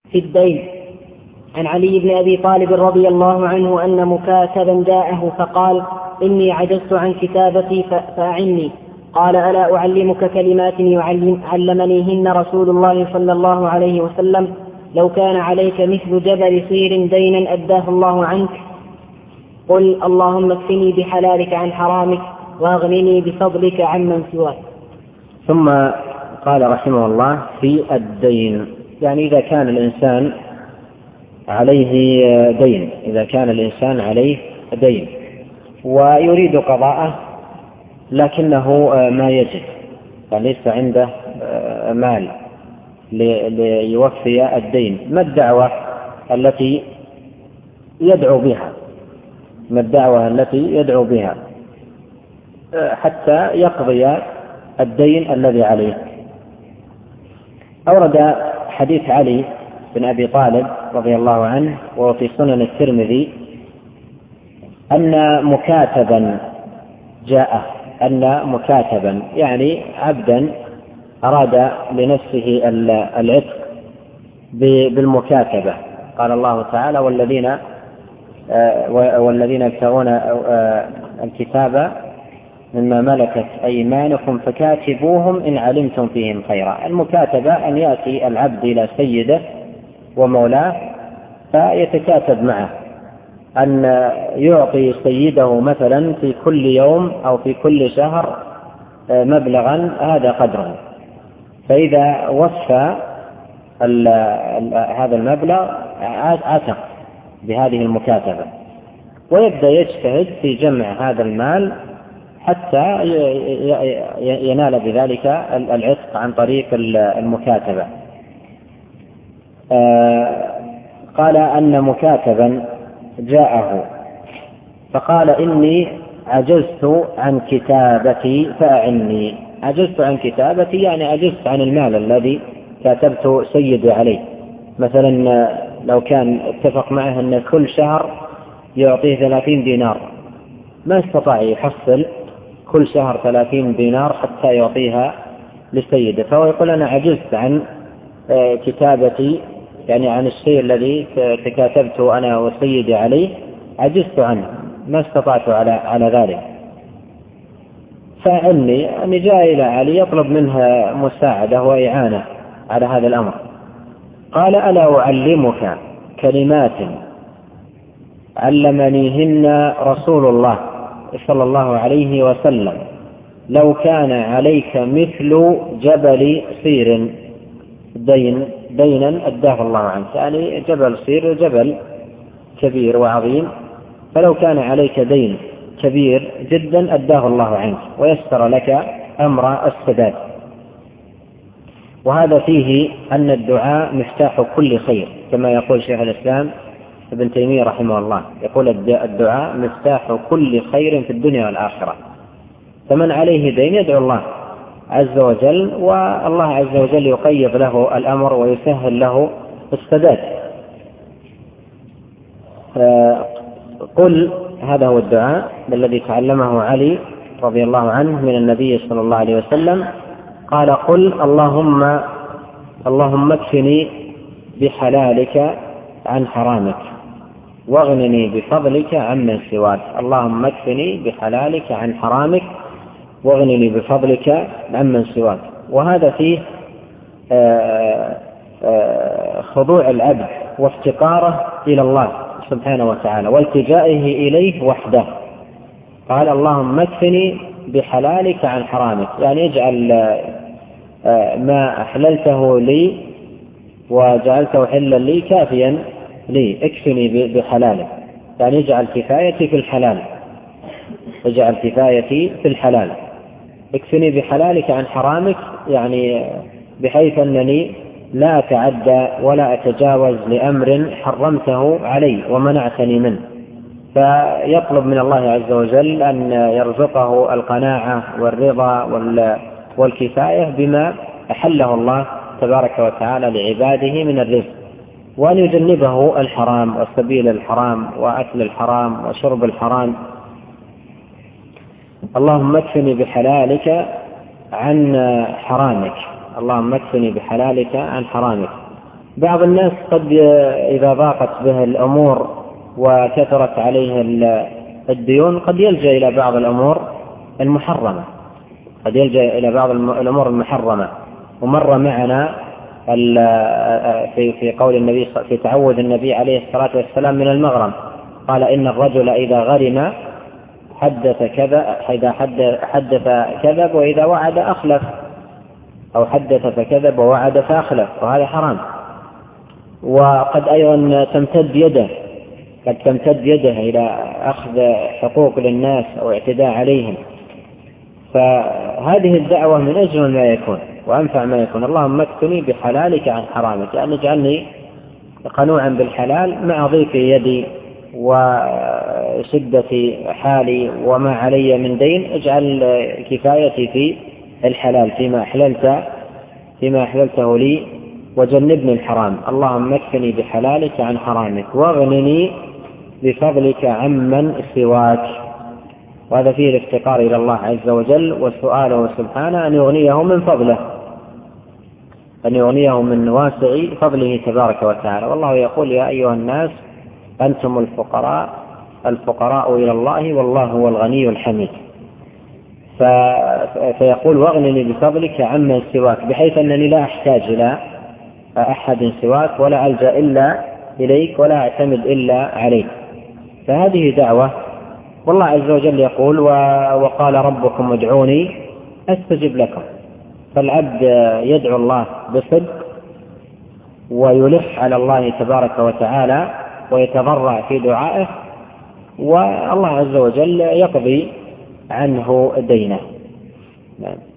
في الدين. عن علي بن أبي طالب رضي الله عنه أن مكاتبا جاءه فقال: إني عجزت عن كتابتي فأعني. قال: ألا أعلمك كلمات علمنيهن رسول الله صلى الله عليه وسلم: لو كان عليك مثل جبل صير دينا أداه الله عنك، قل اللهم اكفني بحلالك عن حرامك واغنني بفضلك عمن سواك. ثم قال رحمه الله: في الدين، يعني إذا كان الإنسان عليه دين، إذا كان الإنسان عليه دين ويريد قضاءه لكنه ما يجد، فليس عنده مال ليوفي الدين، ما الدعوة التي يدعو بها؟ ما الدعوة التي يدعو بها حتى يقضي الدين الذي عليه؟ أورد حديث علي بن أبي طالب رضي الله عنه وهو في سنن الترمذي أن مكاتبا جاءه، أن مكاتبا يعني عبدا أراد لنفسه العتق بالمكاتبة. قال الله تعالى: والذين يبتغون الكتاب مما ملكت أيمانكم فكاتبوهم إن علمتم فيهم خيرا. المكاتبة أن يأتي العبد إلى سيده ومولاه فيتكاتب معه أن يعطي سيده مثلا في كل يوم أو في كل شهر مبلغا هذا قدره، فإذا وفى هذا المبلغ عتق بهذه المكاتبة، ويبدأ يجتهد في جمع هذا المال حتى ينال بذلك العتق عن طريق المكاتبة. قال أن مكاتبا جاءه فقال: إني عجزت عن كتابتي فأعني. عجزت عن كتابتي يعني عجزت عن المال الذي كاتبت سيدي عليه. مثلا لو كان اتفق معه أن كل شهر يعطيه 30 دينار، ما استطاع يحصل كل شهر 30 دينار حتى يعطيها لسيده، فهو يقول: أنا عجزت عن كتابتي، يعني عن الشيء الذي تكاتبت أنا وسيدي عليه، عجزت عنه، ما استطعت على ذلك، فعني. أن جاء إلى علي يطلب منها مساعدة وإعانة على هذا الأمر. قال: ألا أعلمك كلمات علمنيهن رسول الله صلى الله عليه وسلم: لو كان عليك مثل جبل صير دينا أداه الله عنك. يعني جبل صير جبل كبير وعظيم، فلو كان عليك دين كبير جدا أداه الله عنك ويسر لك أمر السداد. وهذا فيه أن الدعاء مفتاح كل خير، كما يقول شيخ الإسلام ابن تيمية رحمه الله، يقول: الدعاء مفتاح كل خير في الدنيا والآخرة. فمن عليه دين يدعو الله عز وجل، والله عز وجل يقيض له الأمر ويسهل له السداد. قل، هذا هو الدعاء الذي تعلمه علي رضي الله عنه من النبي صلى الله عليه وسلم. قال: قل اللهم اكفني بحلالك عن حرامك واغنني بفضلك عمن سواك. اللهم اكفني بحلالك عن حرامك واغنني بفضلك عمن سواك. وهذا فيه خضوع العبد وافتقاره إلى الله سبحانه وتعالى والتجائه إليه وحده. قال: اللهم اكفني بحلالك عن حرامك، يعني اجعل ما أحللته لي وجعلته حلا لي كافيا لي، اكفني بحلالك، يعني اجعل كفايتي في الحلال، اجعل كفايتي في الحلال. اكفني بحلالك عن حرامك، يعني بحيث أنني لا أتعدى ولا أتجاوز لأمر حرمته علي ومنعتني منه. فيطلب من الله عز وجل أن يرزقه القناعة والرضا والكفاية بما أحله الله تبارك وتعالى لعباده من الرزق، وأن يجنبه الحرام والسبيل الحرام وأكل الحرام وشرب الحرام. اللهم اكفني بحلالك عن حرامك، اللهم اكفني بحلالك عن حرامك بعض الناس قد إذا ضاقت به الأمور وكثرت عليه الديون قد يلجأ إلى بعض الأمور المحرمة، قد يلجأ إلى بعض الأمور المحرمة. ومر معنا في قول النبي في تعوذ النبي عليه الصلاة والسلام من المغرم، قال إن الرجل إذا غرم حدث كذب وإذا وعد أخلف، أو حدث فكذب ووعد فأخلف، وهذا حرام. وقد أيضا تمتد يده إلى أخذ حقوق للناس أو اعتداء عليهم. فهذه الدعوة من أجمل ما يكون وأنفع ما يكون. اللهم اكفني بحلالك عن حرامك، يعني اجعلني قنوعا بالحلال مع ضيق يدي وشدة حالي وما علي من دين، اجعل كفايتي في الحلال فيما أحللته لي، وجنبني الحرام. اللهم اكفني بحلالك عن حرامك واغنني بفضلك عمن سواك. وهذا فيه الافتقار إلى الله عز وجل وسؤاله سبحانه أن يغنيه من فضله، أن يغنيه من واسع فضله تبارك وتعالى. والله يقول يا أيها الناس أنتم الفقراء إلى الله والله هو الغني الحميد. فيقول واغنني بفضلك عمن سواك، بحيث أنني لا أحتاج إلى أحد سواك ولا ألجأ إلا إليك ولا أعتمد إلا عليك. فهذه دعوة. والله عز وجل يقول وقال ربكم ادعوني أستجب لكم. فالعبد يدعو الله بصدق ويلح على الله تبارك وتعالى ويتضرع في دعائه، والله عز وجل يقضي عنه دينه.